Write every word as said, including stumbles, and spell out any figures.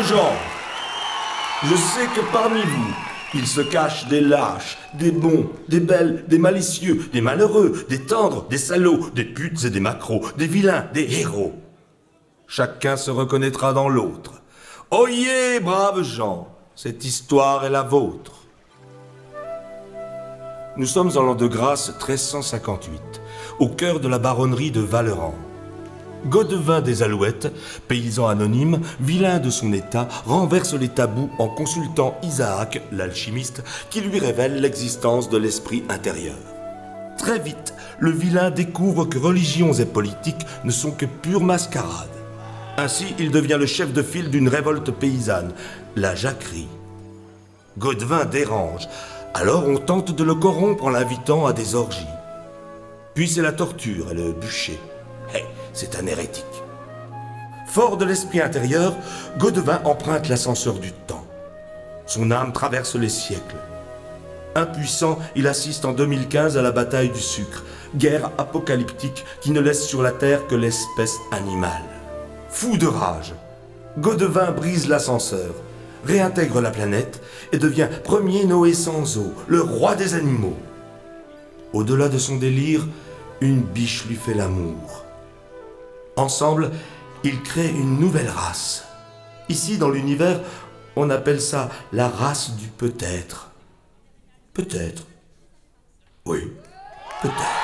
Braves gens, je sais que parmi vous, il se cache des lâches, des bons, des belles, des malicieux, des malheureux, des tendres, des salauds, des putes et des macros, des vilains, des héros. Chacun se reconnaîtra dans l'autre. Oyez, braves gens, cette histoire est la vôtre. Nous sommes en l'an de grâce treize cent cinquante-huit, au cœur de la baronnerie de Vallerand. Godevin des Alouettes, paysan anonyme, vilain de son état, renverse les tabous en consultant Isaac, l'alchimiste, qui lui révèle l'existence de l'esprit intérieur. Très vite, le vilain découvre que religions et politiques ne sont que pure mascarade. Ainsi, il devient le chef de file d'une révolte paysanne, la jacquerie. Godevin dérange, alors on tente de le corrompre en l'invitant à des orgies. Puis c'est la torture et le bûcher. Hey, c'est un hérétique. Fort de l'esprit intérieur, Godevin emprunte l'ascenseur du temps. Son âme traverse les siècles. Impuissant, il assiste en deux mille quinze à la bataille du sucre, guerre apocalyptique qui ne laisse sur la terre que l'espèce animale. Fou de rage, Godevin brise l'ascenseur, réintègre la planète et devient premier Noé sans eau, le roi des animaux. Au-delà de son délire, une biche lui fait l'amour. Ensemble, ils créent une nouvelle race. Ici, dans l'univers, on appelle ça la race du peut-être. Peut-être. Oui, peut-être.